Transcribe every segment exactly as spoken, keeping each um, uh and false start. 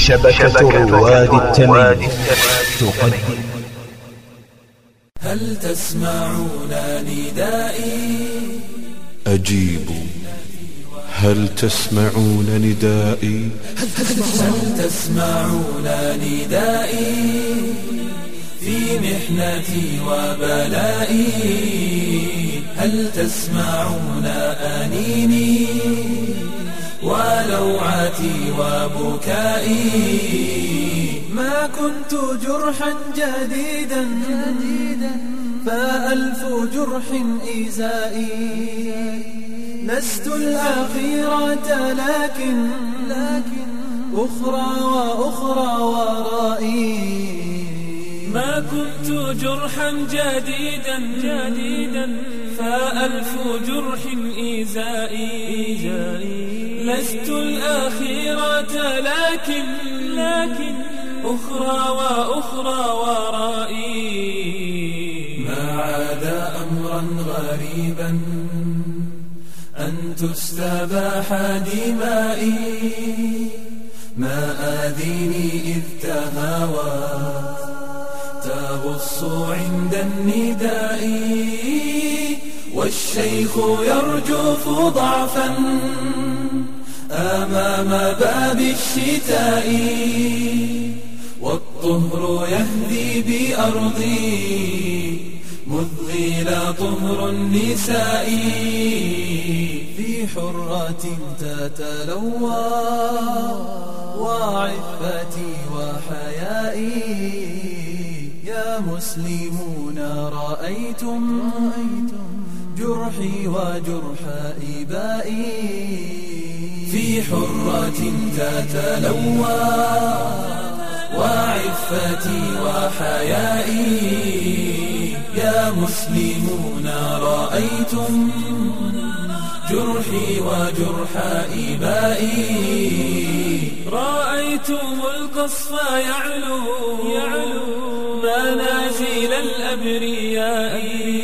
شبكة رواد التميم تقدم. هل تسمعون ندائي؟ أجيبوا. هل تسمعون ندائي؟ هل تسمعون ندائي في محنتي وبلائي؟ هل تسمعون أنيني ولوعتي وبكائي؟ ما كنت جرحا جديدا فألف جرح إزائي. لست الأخيرة لكن أخرى وأخرى ورائي. ما كنت جرحا جديدا جديدا فألف جرح إزائي. لست الأخيرة لكن لكن أخرى وأخرى ورائي. ما عاد أمرا غريبا أن تستباح دمائي. ما آذيني إذ تهاوى تغص عند النداء. والشيخ يرجف ضعفا أمام باب الشتاء. والطهر يهدي بأرضي مذ غيل طهر النساء. في حرة تتلوى وعفتي وحيائي. يا مسلمون رأيتم جرحي وجرح إبائي. في حرة تتلوى وعفتي وحيائي. يا مسلمون رأيتم جرحي وجرح إبائي. رأيتم القصف يعلو منازل الأبرياء.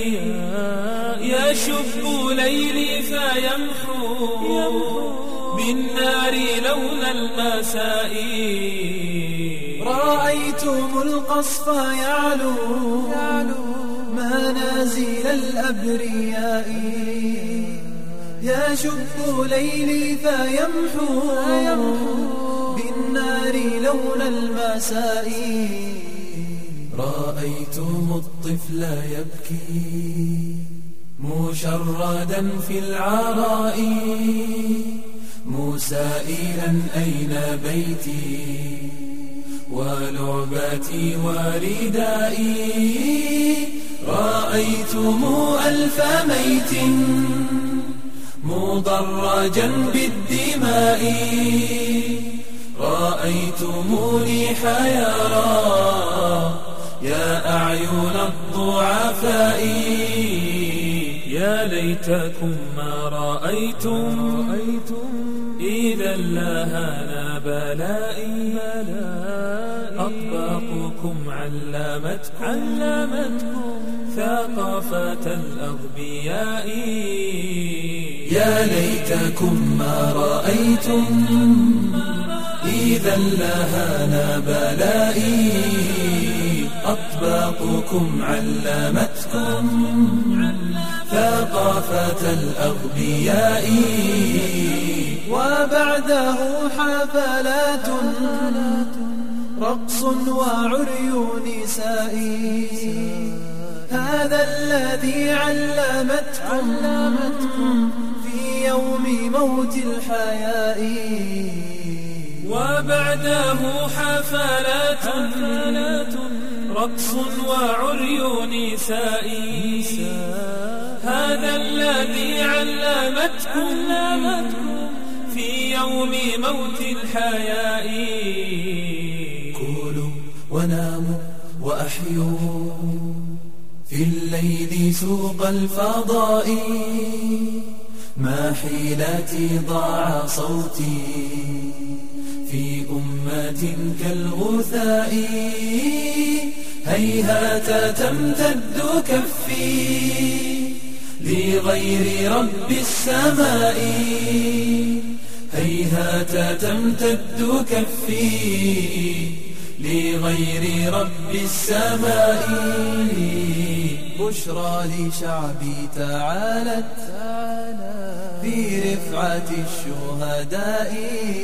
يشب ليلي فيمحو بالنار لون المساء. رأيتم القصف يعلو منازل الأبرياء. يشب ليلي فيمحو بالنار لون المساء. رأيتم الطفل يبكي مشردا في العراء مسائلا أين بيتي ولعبتي وردائي. رأيتم ألف ميت مضرجا بالدماء. رأيتموني حيارى يا أعين الضعفاء. يا ليتكم ما رأيتم إذا لهانا بلائي. أطباقكم علمتكم ثقافة الأغبياء. يا ليتكم ما رأيتم إذا لهانا بلائي. أطباقكم علمتكم ثقافة الأغبياء. وبعده حفلات رقص وعري نساء. هذا الذي علمتكم في يوم موت الحياء. وبعده حفلات رقص وعري نساء. هذا الذي علمتكم في يوم موت الحياء. كلوا وناموا وأحيوا في الليل سوق الفضاء. ما حيلتي ضاع صوتي في أمة كالغثاء. هيهات تمتد كفي لغير رب السماء. هيهات هيهات تمتد كفي لغير رب السماء. بشرى لشعبي تعالت في رفعة الشهداء،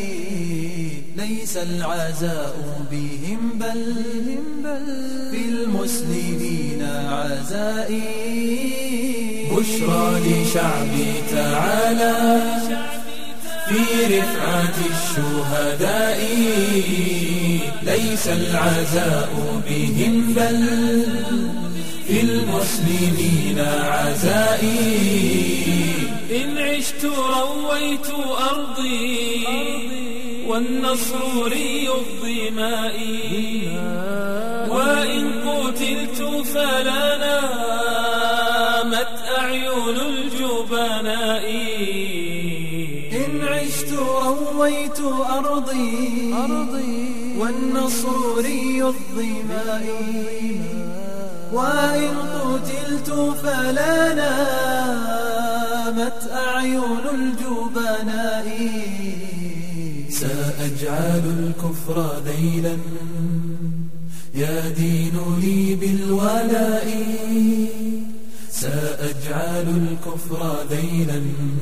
ليس العزاء بهم بل في المسلمين عزائي. بشرى لشعبي تعالى في رفعة الشهداء، ليس العزاء بهم بل في المسلمين عزائي. إن عشت رويت أرضي والنصر ري الظماء، وإن قتلت فلا نامت أعين الجبناء. إن عشت رويت أرضي والنصر ري الظماء، وإن قتلت فلا نامت أعين الجبناء. سأجعل الكفر ذيلا يدين لي بالولاء، سأجعل الكفر ذيلا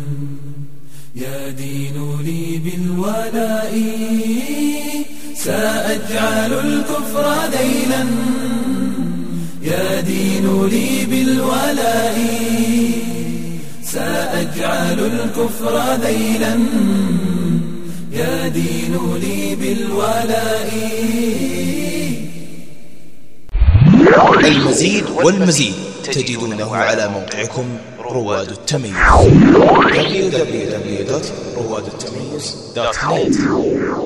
يدين لي بالولاء. سأجعل الكفر ذيلا يدين لي بالولاء، سأجعل الكفر ذيلا يدين لي بالولاء. المزيد والمزيد تجدونه على موقعكم رواد التميز دبليو دبليو دبليو دوت رواد التميز دوت نت.